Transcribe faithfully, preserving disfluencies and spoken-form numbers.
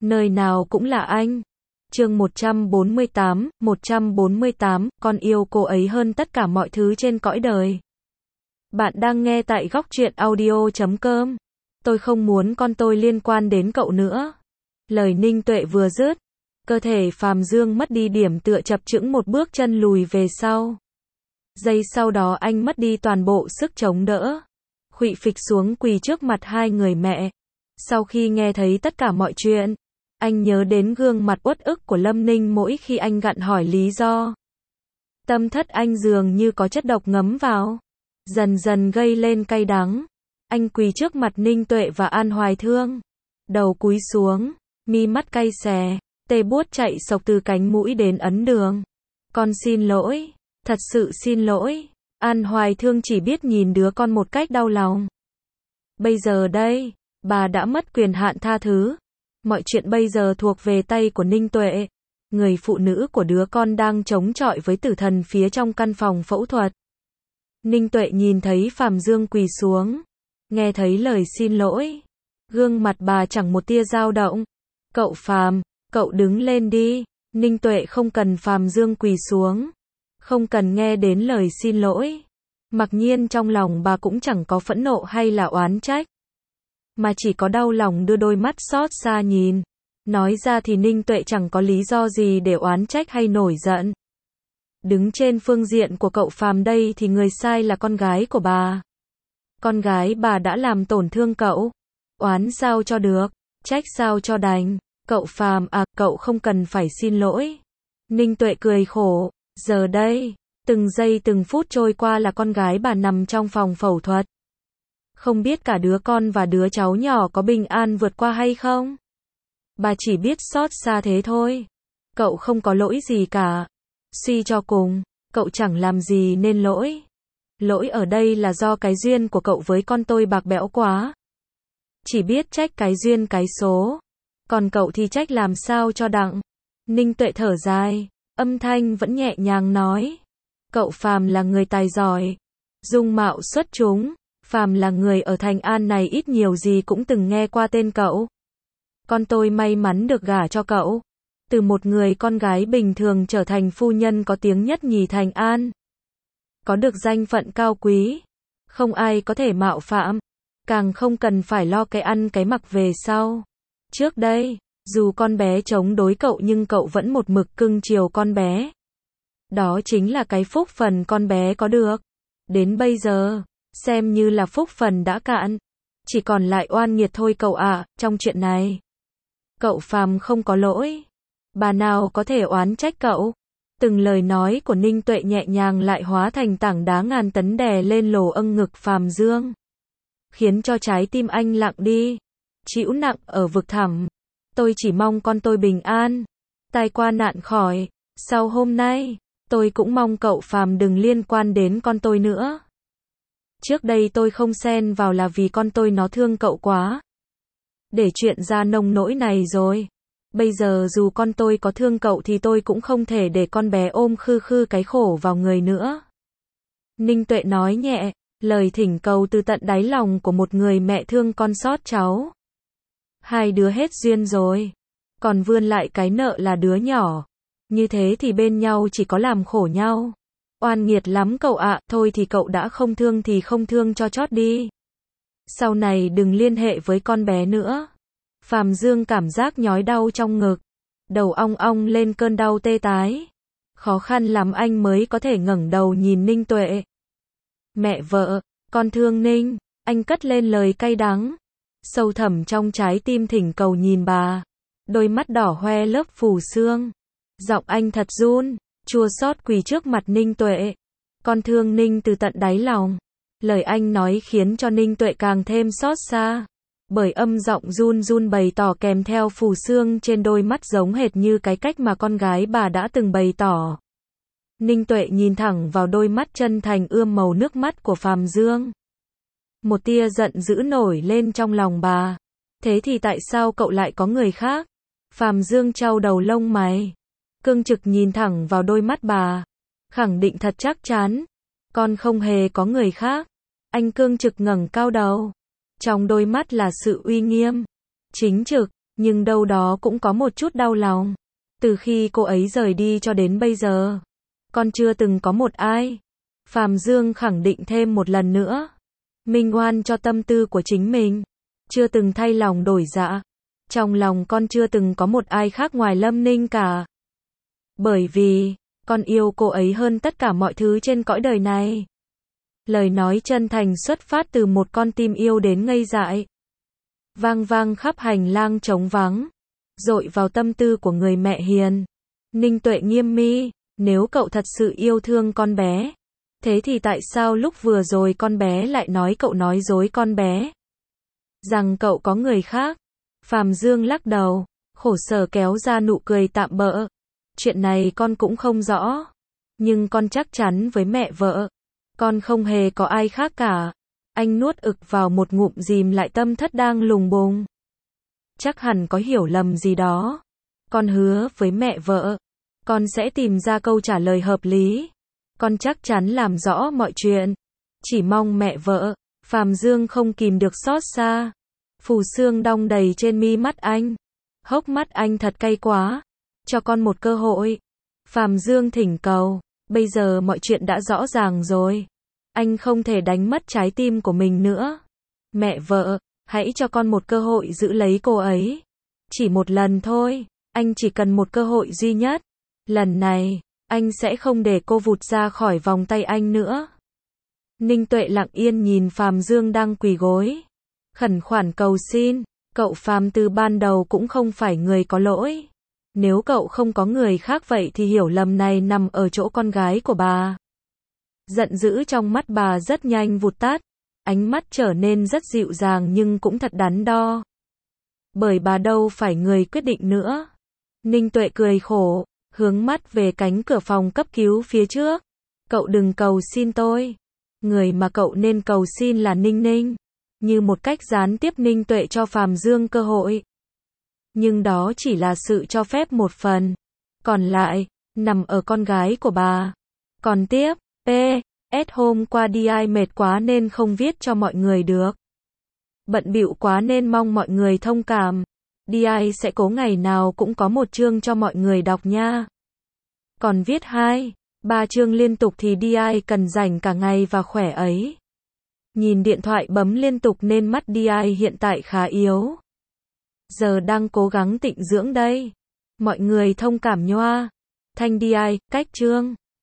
Nơi nào cũng là anh. Chương một trăm bốn mươi tám, một trăm bốn mươi tám, con yêu cô ấy hơn tất cả mọi thứ trên cõi đời. Bạn đang nghe tại góc truyện audio chấm com. Tôi không muốn con tôi liên quan đến cậu nữa. Lời Ninh Tuệ vừa dứt, cơ thể Phàm Dương mất đi điểm tựa, chập chững một bước chân lùi về sau. Giây sau đó anh mất đi toàn bộ sức chống đỡ, khuỵu phịch xuống quỳ trước mặt hai người mẹ. Sau khi nghe thấy tất cả mọi chuyện, anh nhớ đến gương mặt uất ức của Lâm Ninh mỗi khi anh gặng hỏi lý do. Tâm thất anh dường như có chất độc ngấm vào, dần dần gây lên cay đắng. Anh quỳ trước mặt Ninh Tuệ và An Hoài Thương, đầu cúi xuống, mi mắt cay xè, tê buốt chạy xộc từ cánh mũi đến ấn đường. Con xin lỗi, thật sự xin lỗi. An Hoài Thương chỉ biết nhìn đứa con một cách đau lòng. Bây giờ đây, bà đã mất quyền hạn tha thứ. Mọi chuyện bây giờ thuộc về tay của Ninh Tuệ, người phụ nữ của đứa con đang chống chọi với tử thần phía trong căn phòng phẫu thuật. Ninh Tuệ nhìn thấy Phàm Dương quỳ xuống, nghe thấy lời xin lỗi, gương mặt bà chẳng một tia dao động. Cậu Phàm, cậu đứng lên đi. Ninh Tuệ không cần Phàm Dương quỳ xuống, không cần nghe đến lời xin lỗi. Mặc nhiên trong lòng bà cũng chẳng có phẫn nộ hay là oán trách, mà chỉ có đau lòng đưa đôi mắt xót xa nhìn. Nói ra thì Ninh Tuệ chẳng có lý do gì để oán trách hay nổi giận. Đứng trên phương diện của cậu Phàm đây thì người sai là con gái của bà. Con gái bà đã làm tổn thương cậu. Oán sao cho được, trách sao cho đành. Cậu Phàm à, cậu không cần phải xin lỗi. Ninh Tuệ cười khổ. Giờ đây, từng giây từng phút trôi qua là con gái bà nằm trong phòng phẫu thuật. Không biết cả đứa con và đứa cháu nhỏ có bình an vượt qua hay không? Bà chỉ biết xót xa thế thôi. Cậu không có lỗi gì cả. Suy cho cùng, cậu chẳng làm gì nên lỗi. Lỗi ở đây là do cái duyên của cậu với con tôi bạc bẽo quá. Chỉ biết trách cái duyên cái số. Còn cậu thì trách làm sao cho đặng. Ninh Tuệ thở dài, âm thanh vẫn nhẹ nhàng nói. Cậu Phàm là người tài giỏi, dung mạo xuất chúng. Phàm là người ở Thành An này ít nhiều gì cũng từng nghe qua tên cậu. Con tôi may mắn được gả cho cậu, từ một người con gái bình thường trở thành phu nhân có tiếng nhất nhì Thành An. Có được danh phận cao quý, không ai có thể mạo phạm, càng không cần phải lo cái ăn cái mặc về sau. Trước đây, dù con bé chống đối cậu nhưng cậu vẫn một mực cưng chiều con bé. Đó chính là cái phúc phần con bé có được. Đến bây giờ, xem như là phúc phần đã cạn, chỉ còn lại oan nghiệt thôi cậu ạ. Trong chuyện này, cậu Phàm không có lỗi, bà nào có thể oán trách cậu. Từng lời nói của Ninh Tuệ nhẹ nhàng lại hóa thành tảng đá ngàn tấn đè lên lồ âng ngực Phàm Dương, khiến cho trái tim anh lặng đi, chịu nặng ở vực thẳm. Tôi chỉ mong con tôi bình an, tai qua nạn khỏi. Sau hôm nay, tôi cũng mong cậu Phàm đừng liên quan đến con tôi nữa. Trước đây tôi không xen vào là vì con tôi nó thương cậu quá, để chuyện ra nông nỗi này rồi. Bây giờ dù con tôi có thương cậu thì tôi cũng không thể để con bé ôm khư khư cái khổ vào người nữa. Ninh Tuệ nói nhẹ, lời thỉnh cầu từ tận đáy lòng của một người mẹ thương con xót cháu. Hai đứa hết duyên rồi, còn vươn lại cái nợ là đứa nhỏ. Như thế thì bên nhau chỉ có làm khổ nhau. Oan nghiệt lắm cậu ạ. Thôi thì cậu đã không thương thì không thương cho chót đi. Sau này đừng liên hệ với con bé nữa. Phàm Dương cảm giác nhói đau trong ngực, đầu ong ong lên cơn đau tê tái. Khó khăn lắm anh mới có thể ngẩng đầu nhìn Ninh Tuệ. Mẹ vợ, con thương Ninh. Anh cất lên lời cay đắng, sâu thẳm trong trái tim thỉnh cầu nhìn bà. Đôi mắt đỏ hoe lớp phủ sương. Giọng anh thật run, chua xót quỳ trước mặt Ninh Tuệ. Con thương Ninh từ tận đáy lòng. Lời anh nói khiến cho Ninh Tuệ càng thêm xót xa, bởi âm giọng run run bày tỏ kèm theo phủ sương trên đôi mắt giống hệt như cái cách mà con gái bà đã từng bày tỏ. Ninh Tuệ nhìn thẳng vào đôi mắt chân thành ươm màu nước mắt của Phàm Dương. Một tia giận dữ nổi lên trong lòng bà. Thế thì tại sao cậu lại có người khác? Phàm Dương chau đầu lông mày, cương trực nhìn thẳng vào đôi mắt bà, khẳng định thật chắc chắn. Con không hề có người khác. Anh cương trực ngẩng cao đầu, trong đôi mắt là sự uy nghiêm, chính trực, Nhưng đâu đó cũng có một chút đau lòng. Từ khi cô ấy rời đi cho đến bây giờ, con chưa từng có một ai. Phàm Dương khẳng định thêm một lần nữa. Minh oan cho tâm tư của chính mình. Chưa từng thay lòng đổi dạ. Trong lòng con chưa từng có một ai khác ngoài Lâm Ninh cả. Bởi vì, con yêu cô ấy hơn tất cả mọi thứ trên cõi đời này. Lời nói chân thành xuất phát từ một con tim yêu đến ngây dại. Vang vang khắp hành lang trống vắng. Dội vào tâm tư của người mẹ hiền. Ninh Tuệ nghiêm mi, nếu cậu thật sự yêu thương con bé, thế thì tại sao lúc vừa rồi con bé lại nói cậu nói dối con bé? Rằng cậu có người khác. Phàm Dương lắc đầu, khổ sở kéo ra nụ cười tạm bợ. Chuyện này con cũng không rõ. Nhưng con chắc chắn với mẹ vợ. Con không hề có ai khác cả. Anh nuốt ực vào một ngụm dìm lại tâm thất đang lùng bùng. Chắc hẳn có hiểu lầm gì đó. Con hứa với mẹ vợ. Con sẽ tìm ra câu trả lời hợp lý. Con chắc chắn làm rõ mọi chuyện. Chỉ mong mẹ vợ. Phàm Dương không kìm được xót xa. Phù sương đong đầy trên mi mắt anh. Hốc mắt anh thật cay quá. Cho con một cơ hội. Phàm Dương thỉnh cầu. Bây giờ mọi chuyện đã rõ ràng rồi. Anh không thể đánh mất trái tim của mình nữa. Mẹ vợ, hãy cho con một cơ hội giữ lấy cô ấy. Chỉ một lần thôi. Anh chỉ cần một cơ hội duy nhất. Lần này, anh sẽ không để cô vụt ra khỏi vòng tay anh nữa. Ninh Tuệ lặng yên nhìn Phàm Dương đang quỳ gối. Khẩn khoản cầu xin. Cậu Phàm từ ban đầu cũng không phải người có lỗi. Nếu cậu không có người khác vậy thì hiểu lầm này nằm ở chỗ con gái của bà. Giận dữ trong mắt bà rất nhanh vụt tắt. Ánh mắt trở nên rất dịu dàng nhưng cũng thật đắn đo. Bởi bà đâu phải người quyết định nữa. Ninh Tuệ cười khổ, hướng mắt về cánh cửa phòng cấp cứu phía trước. Cậu đừng cầu xin tôi. Người mà cậu nên cầu xin là Ninh Ninh. Như một cách gián tiếp Ninh Tuệ cho Phàm Dương cơ hội. Nhưng đó chỉ là sự cho phép một phần. Còn lại, nằm ở con gái của bà. Còn tiếp, P S hôm qua đi ai mệt quá nên không viết cho mọi người được. Bận bịu quá nên mong mọi người thông cảm. đê i sẽ cố ngày nào cũng có một chương cho mọi người đọc nha. Còn viết hai, ba chương liên tục thì đê i cần dành cả ngày và khỏe ấy. Nhìn điện thoại bấm liên tục nên mắt đê i hiện tại khá yếu. Giờ đang cố gắng tịnh dưỡng đây. Mọi người thông cảm nhoa. Thanh đê i, cách chương.